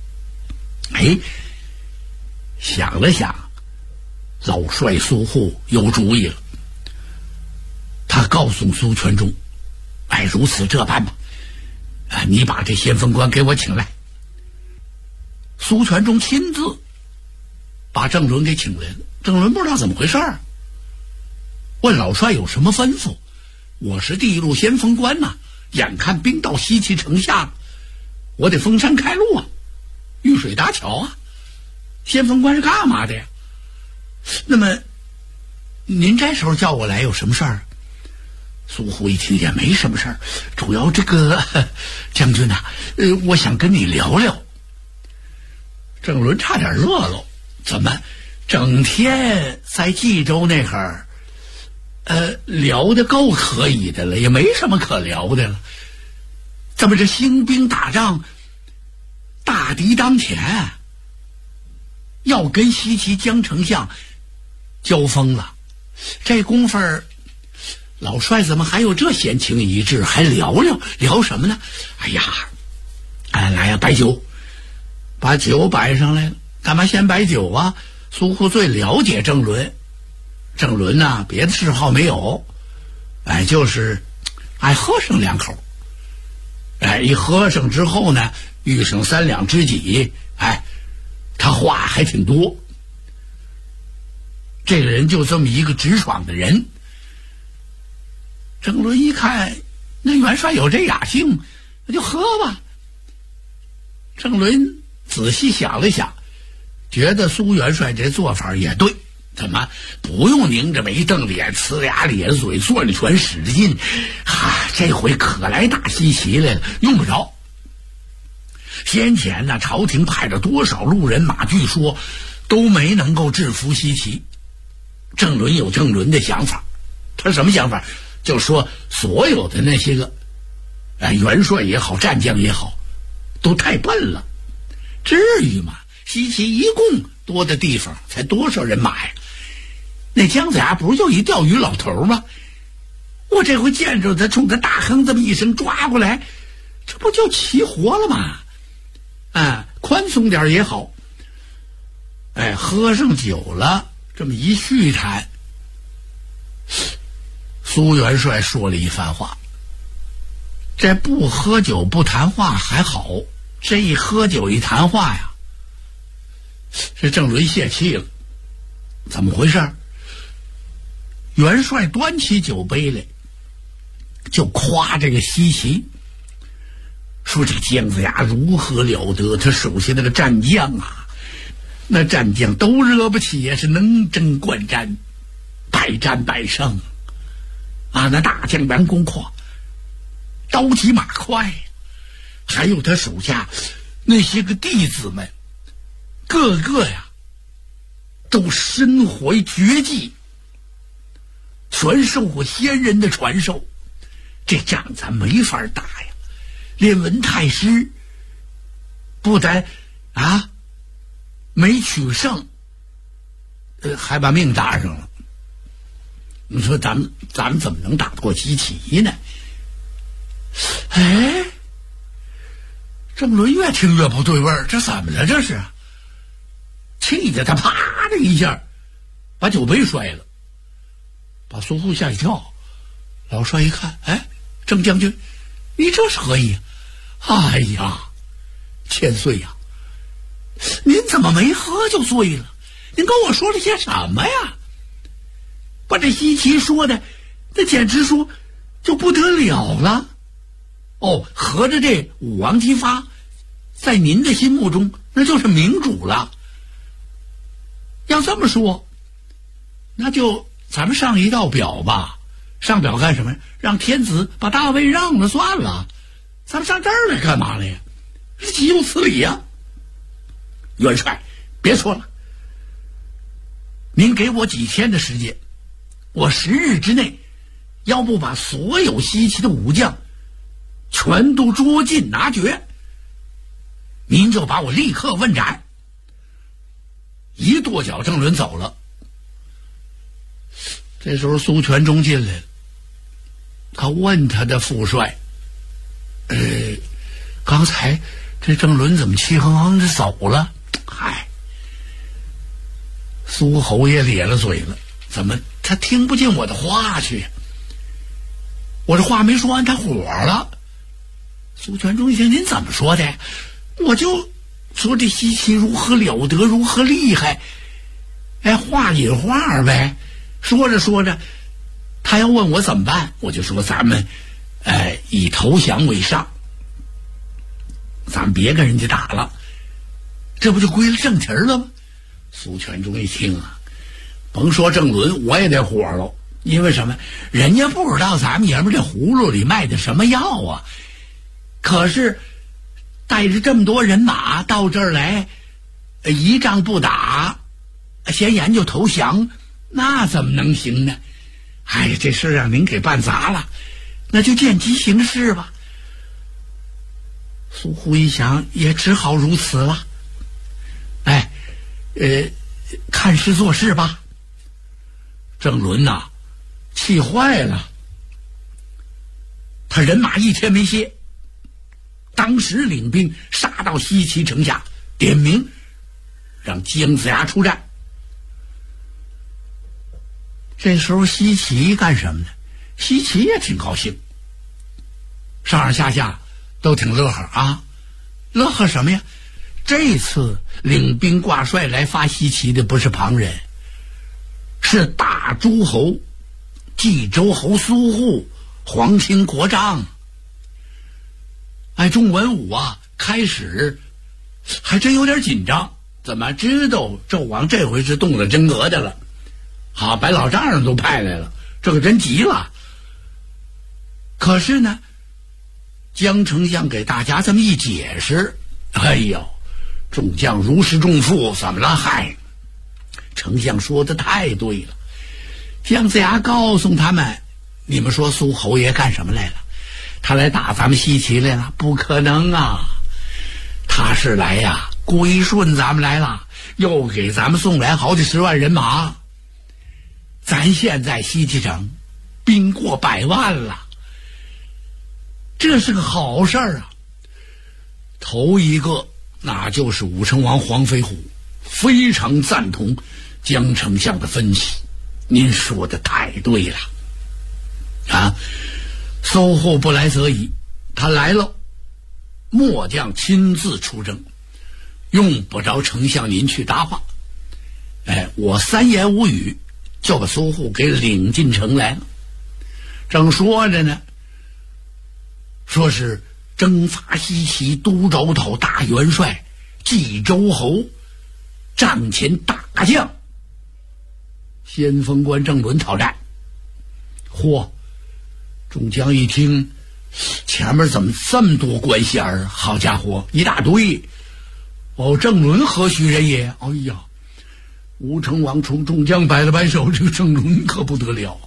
想了想，老帅苏护有主意了。他告诉苏全忠，如此这般吧，你把这先锋官给我请来。苏全忠亲自把郑伦给请来了。郑伦不知道怎么回事儿，问老帅有什么吩咐。我是第一路先锋官呐，眼看兵到西岐城下，我得封山开路啊，遇水搭桥啊。先锋官是干嘛的呀？那么您这时候叫我来有什么事儿？苏护一听也没什么事儿，主要这个将军呐，我想跟你聊聊。郑伦差点乐了，怎么整天在冀州那会儿聊得够可以的了，也没什么可聊的了。怎么这兴兵打仗，大敌当前，要跟西岐江丞相交锋了？这功夫老帅怎么还有这闲情逸致，还聊什么呢？来呀，摆酒，把酒摆上来了。干嘛先摆酒啊？苏护最了解郑伦，郑伦呐，别的嗜好没有，就是爱喝上两口。一喝上之后呢，遇上3两知己，他话还挺多。这个人就这么一个直爽的人。郑伦一看，那元帅有这雅兴，那就喝吧。郑伦仔细想了想，觉得苏元帅这做法也对，怎么不用拧着眉瞪脸，呲牙咧嘴，攥拳使劲？这回可来打西岐来了，用不着。先前呢，朝廷派了多少路人马，据说都没能够制服西岐。郑伦有郑伦的想法，他什么想法？就说所有的那些个元帅也好，战将也好，都太笨了，至于吗？西岐一共多的地方才多少人马呀？那姜子牙不是就一钓鱼老头吗？我这回见着他，冲他大哼这么一声抓过来，这不就齐活了吗？宽松点也好。喝上酒了，这么一叙谈，苏元帅说了一番话。这不喝酒不谈话还好，这一喝酒一谈话呀，这郑伦泄气了。怎么回事？元帅端起酒杯来，就夸这个西岐，说这姜子牙如何了得，他手下那个战将啊，那战将都惹不起，也是能征惯战，百战百胜那大将杨公阔刀疾马快，还有他手下那些个弟子们，个个呀都身怀绝技，全受过先人的传授。这仗咱没法打呀，连文太师不但没取胜，还把命搭上了。你说咱们怎么能打得过西岐呢？郑伦越听越不对味儿，这怎么了？这是气得他啪的一下把酒杯摔了，把苏护吓一跳。老帅一看，郑将军，你这是何意？千岁呀，您怎么没喝就醉了？您跟我说了些什么呀？把这西岐说的那简直说就不得了了。合着这武王姬发在您的心目中那就是明主了。要这么说，那就咱们上一道表吧。上表干什么呀？让天子把大位让了算了，咱们上这儿来干嘛来呀？是岂有此理呀！元帅，别说了，您给我几天的时间，我10日之内要不把所有西岐的武将全都捉尽拿决，您就把我立刻问斩。一跺脚，郑伦走了。 这时候苏全忠进来了，他问他的副帅：“刚才这郑伦怎么气哼哼的走了？”嗨，苏侯爷咧了嘴了，怎么他听不进我的话去？我这话没说完，他火了。苏全忠一听，您怎么说的？我就说这西岐如何了得，如何厉害，话引话呗。说着说着，他要问我怎么办，我就说咱们以投降为上，咱们别跟人家打了，这不就归了正题了吗？苏全忠一听啊，甭说郑伦，我也得火了。因为什么？人家不知道咱们爷们这葫芦里卖的什么药啊，可是带着这么多人马到这儿来，一仗不打，先研究投降，那怎么能行呢？这事让您给办砸了，那就见机行事吧。苏护一想，也只好如此了。看事做事吧。郑伦呐，气坏了，他人马一天没歇，当时领兵杀到西岐城下，点名让姜子牙出战。这时候西岐干什么呢？西岐也挺高兴，上上下下都挺乐呵啊。乐呵什么呀？这次领兵挂帅来发西岐的不是旁人，是大诸侯冀州侯苏护、皇亲国丈。众文武啊，开始还真有点紧张，怎么知道纣王这回是动了真格的了？好，把老丈人都派来了，这可真急了。可是呢，姜丞相给大家这么一解释，众将如释重负，怎么了？丞相说的太对了。姜子牙告诉他们，你们说苏侯爷干什么来了？他来打咱们西岐来了？不可能啊！他是来归顺咱们来了，又给咱们送来好几十万人马。咱现在西岐城兵过100万了，这是个好事儿啊。头一个那就是武成王黄飞虎，非常赞同姜丞相的分析，您说的太对了。苏护不来则已，他来了，末将亲自出征，用不着丞相您去搭话。我3言5语就把苏护给领进城来了。正说着呢，说是征伐西岐都州头大元帅冀州侯战前大将先锋官郑伦讨战。众将一听，前面怎么这么多官衔儿？好家伙，一大堆！郑伦何许人也？吴成王冲众将摆了摆手，这个郑伦可不得了。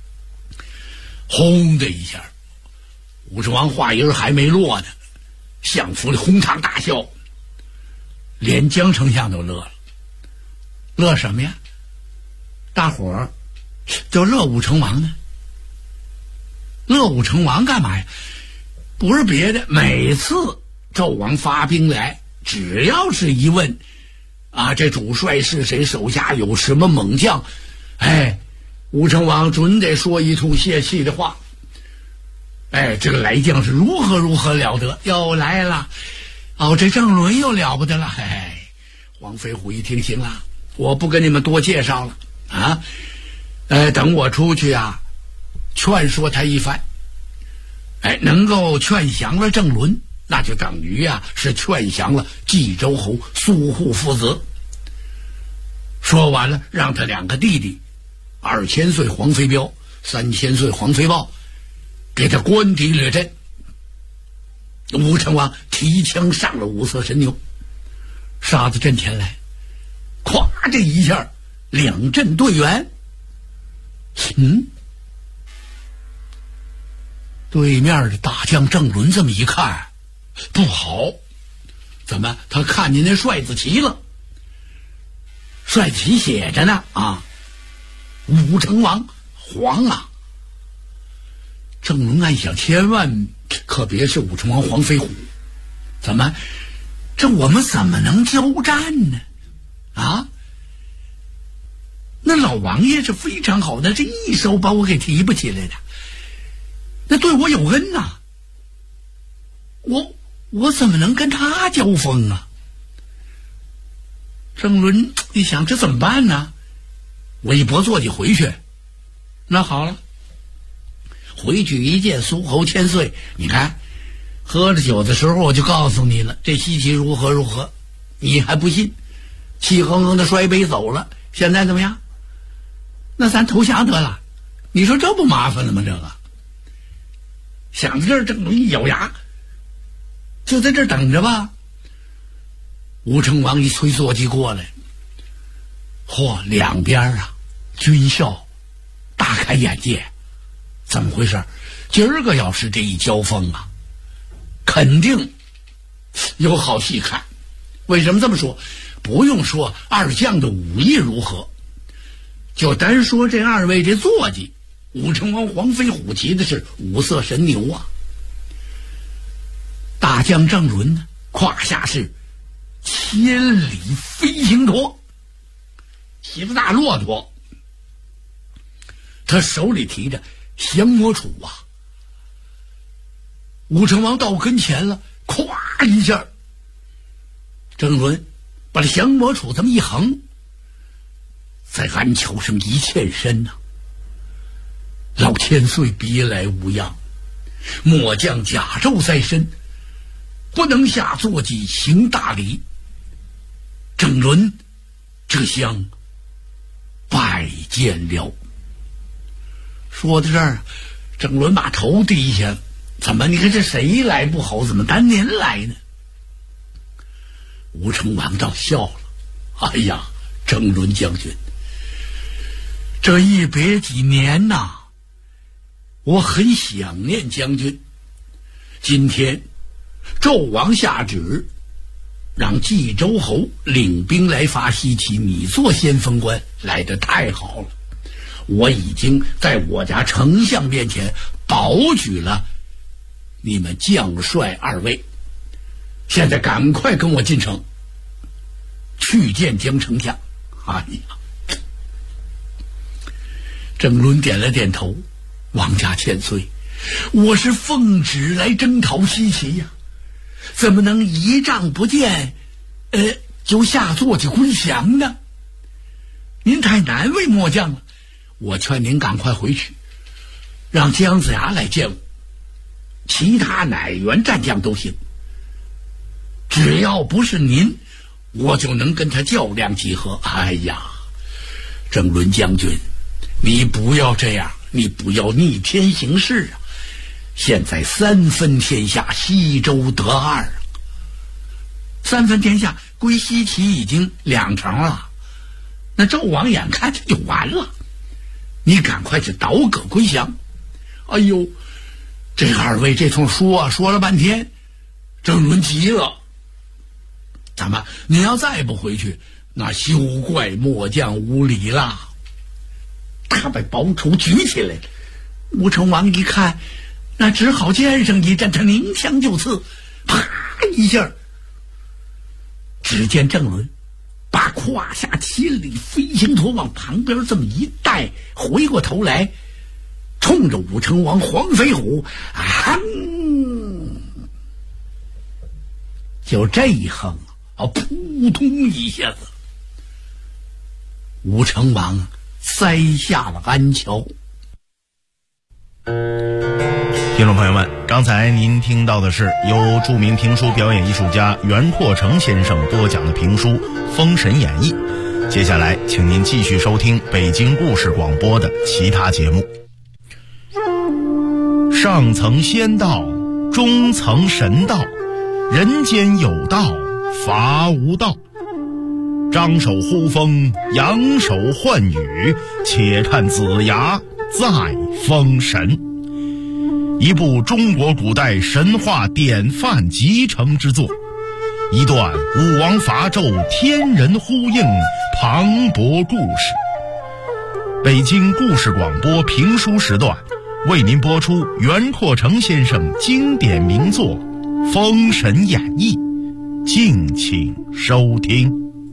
轰的一下，武成王话音还没落呢，相府里哄堂大笑，连姜丞相都乐了。乐什么呀？大伙儿就乐武成王呢。乐武成王干嘛呀？不是别的，每次纣王发兵来，只要是一问这主帅是谁，手下有什么猛将，武成王准得说一通泄气的话。这个来将是如何如何了得，又来了。这郑伦又了不得了。黄飞虎一听，行了，我不跟你们多介绍了等我出去劝说他一番，能够劝降了郑伦，那就等于是劝降了冀州侯苏护父子。说完了，让他2个弟弟2000岁黄飞彪、3000岁黄飞豹给他官邸掠阵。武成王提枪上了五色神牛，杀到阵前来，咵这一下2阵对圆。对面的大将郑伦这么一看，不好，怎么他看见那帅字旗了？帅旗写着呢武成王黄啊！郑伦暗想，千万可别是武成王黄飞虎，怎么？这我们怎么能交战呢？啊？那老王爷是非常好的，这一手把我给提拔起来的，那对我有恩呐。我怎么能跟他交锋啊？郑伦一想，这怎么办呢？我一拨座就回去。那好了，回去一见苏侯千岁，你看喝着酒的时候我就告诉你了，这西岐如何如何，你还不信，气哼哼的摔杯走了。现在怎么样？那咱投降得了，你说这不麻烦了吗？这个想到这儿，郑伦一咬牙，就在这儿等着吧。吴成王一催坐骑过来，嚯，两边啊军校大开眼界，怎么回事？今儿个要是这一交锋啊，肯定有好戏看。为什么这么说？不用说二将的武艺如何，就单说这二位这坐骑，武成王黄飞虎骑的是五色神牛啊。大将郑伦呢，胯下是千里飞行驼，骑着大骆驼，他手里提着降魔杵啊。武成王到跟前了，咵一下，郑伦把这降魔杵这么一横，在鞍桥上一欠身呐。老千岁别来无恙，末将甲胄在身，不能下坐骑行大礼。郑伦这厢拜见了。说到这儿，郑伦把头低下，怎么？你看这谁来不好，怎么单您来呢？吴成王倒笑了，哎呀，郑伦将军，这一别几年呐，我很想念将军。今天纣王下旨，让冀州侯领兵来伐西岐，你做先锋官，来得太好了。我已经在我家丞相面前保举了你们将帅二位，现在赶快跟我进城去见江丞相。哎呀，郑伦点了点头，王家千岁，我是奉旨来征讨西岐呀，怎么能一仗不见就下坐骑归降呢？您太难为末将了，我劝您赶快回去，让姜子牙来见我，其他乃员战将都行，只要不是您，我就能跟他较量几合。哎呀，郑伦将军，你不要这样，你不要逆天行事啊！现在三分天下，西周得二啊，三分天下归西岐已经2成了，那纣王眼看着就完了，你赶快去倒戈归降。哎呦，这二位这通说了半天，郑伦急了，怎么？你要再不回去，那休怪末将无礼啦！他把宝杵举起来，吴成王一看，那只好肩上一站，他拧枪就刺，啪一下，只见郑伦把胯下千里飞行驼往旁边这么一带，回过头来，冲着武成王黄飞虎，就这一横啊，扑通一下子，武成王栽下了鞍桥。 听众朋友们，刚才您听到的是由著名评书表演艺术家袁阔成先生播讲的评书《封神演义》。接下来请您继续收听北京故事广播的其他节目。上层仙道，中层神道，人间有道，伐无道。张手呼风，扬手唤雨，且看子牙在封神。一部中国古代神话典范集成之作，一段武王伐纣天人呼应磅礴故事。 北京故事广播评书时段，为您播出袁阔成先生经典名作《封神演义》，敬请收听。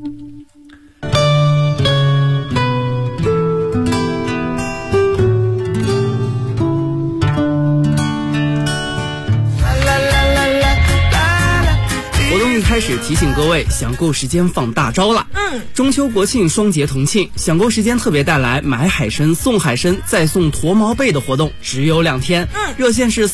活动一开始提醒各位，享购时间放大招了。中秋国庆双节同庆，享购时间特别带来买海参送海参再送驼毛被的活动，只有2天。热线是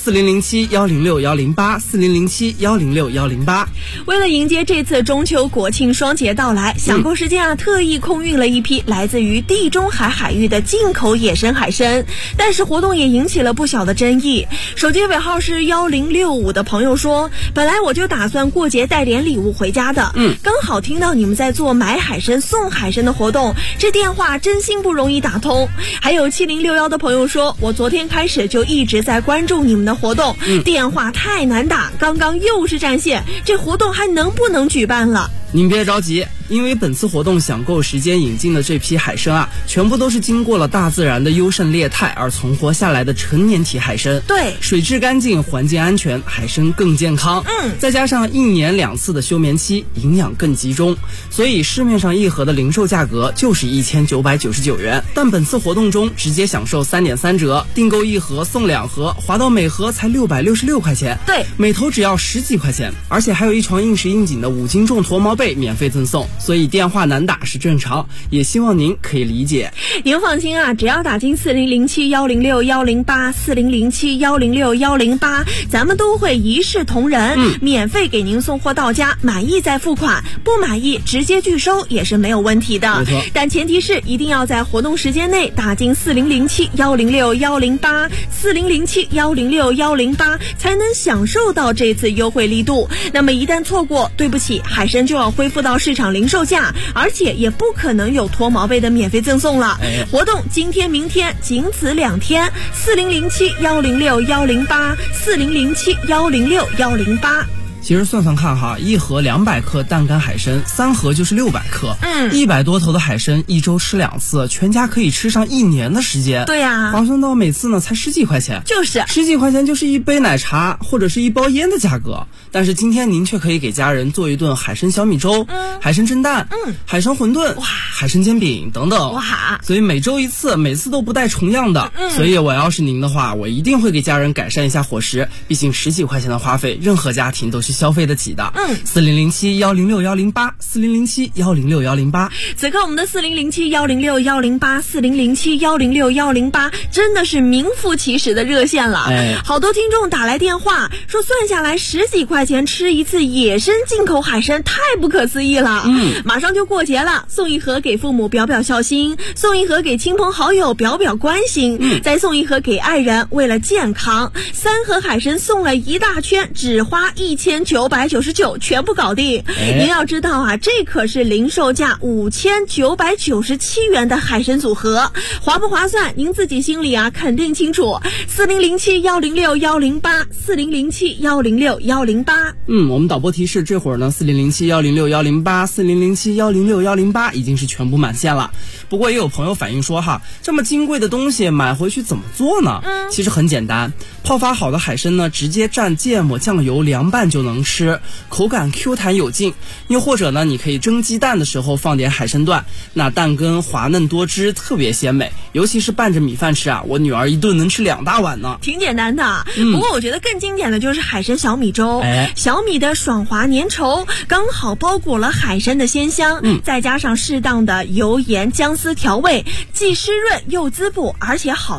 4007-106-108，4007-106-108。 为了迎接这次中秋国庆双节到来，享购时间特意空运了一批来自于地中海海域的进口野生海参，但是活动也引起了不小的争议。手机尾号是1065的朋友说，本来我就打算过节带点礼物回家的，刚好听到你们在做买海参送海参的活动，这电话真心不容易打通。还有7061的朋友说，我昨天开始就一直在关注你们的活动，电话太难打，刚刚又是占线，这活动还能不能举办了？ 您别着急，因为本次活动享购时间引进的这批海参啊，全部都是经过了大自然的优胜劣汰而存活下来的成年体海参。 对， 水质干净，环境安全，海参更健康。再加上1年2次的休眠期，营养更集中，所以市面上一盒的零售价格就是1999元。但本次活动中直接享受3.3折，订购1盒送2盒，划到每盒才666块钱。 对， 每头只要10几块钱，而且还有一床硬实硬紧的5斤重驼毛被免费赠送，所以电话难打是正常，也希望您可以理解。 您放心啊，只要打进4007-106-108，4007-106-108，咱们都会一视同仁，免费给您送货到家，满意再付款，不满意直接拒收也是没有问题的。 没错， 但前提是一定要在活动时间内打进4007-106-108，4007-106-108，才能享受到这次优惠力度。那么一旦错过，对不起，海参就要恢复到市场零售价，而且也不可能有脱毛被的免费赠送了。活动今天明天仅此2天，4007-106-108， 4007-106-108。 其实算算看哈，一盒200克淡干海参，3盒就是600克，100多头的海参1周吃2次，全家可以吃上1年的时间。 对呀， 划算到每次呢才10几块钱， 就是 10几块钱就是一杯奶茶或者是一包烟的价格。但是今天您却可以给家人做一顿海参小米粥、海参蒸蛋、海参馄饨、海参煎饼等等。 哇！ 所以每周1次，每次都不带重样的。所以我要是您的话，我一定会给家人改善一下伙食，毕竟10几块钱的花费，任何家庭都是消费得起的。4007-106-108， 4007-106-108。 此刻我们的4007-106-108， 4007-106-108真的是名副其实的热线了。好多听众打来电话说，算下来10几块钱吃一次野生进口海参，太不可思议了。马上就过节了，送1盒给父母表表孝心，送1盒给亲朋好友表表关心，再送1盒给爱人为了健康。3盒海参送了一大圈，只花1999，全部搞定。您要知道啊，这可是零售价5997元的海参组合，划不划算您自己心里啊肯定清楚。4007-106-108， 4007-106-108。 我们导播提示，这会儿呢4007-106-108， 4007-106-108已经是全部满线了。不过也有朋友反映说哈，这么金贵的东西买回去怎么做呢？其实很简单，泡发好的海参呢，直接蘸芥末酱油凉拌就能吃，口感 Q 弹有劲。又或者呢，你可以蒸鸡蛋的时候放点海参段，那蛋羹滑嫩多汁，特别鲜美。尤其是拌着米饭吃啊，我女儿一顿能吃2大碗呢。 挺简单的，不过我觉得更经典的就是海参小米粥。小米的爽滑粘稠，刚好包裹了海参的鲜香，再加上适当的油盐姜丝调味，既湿润又滋补，而且好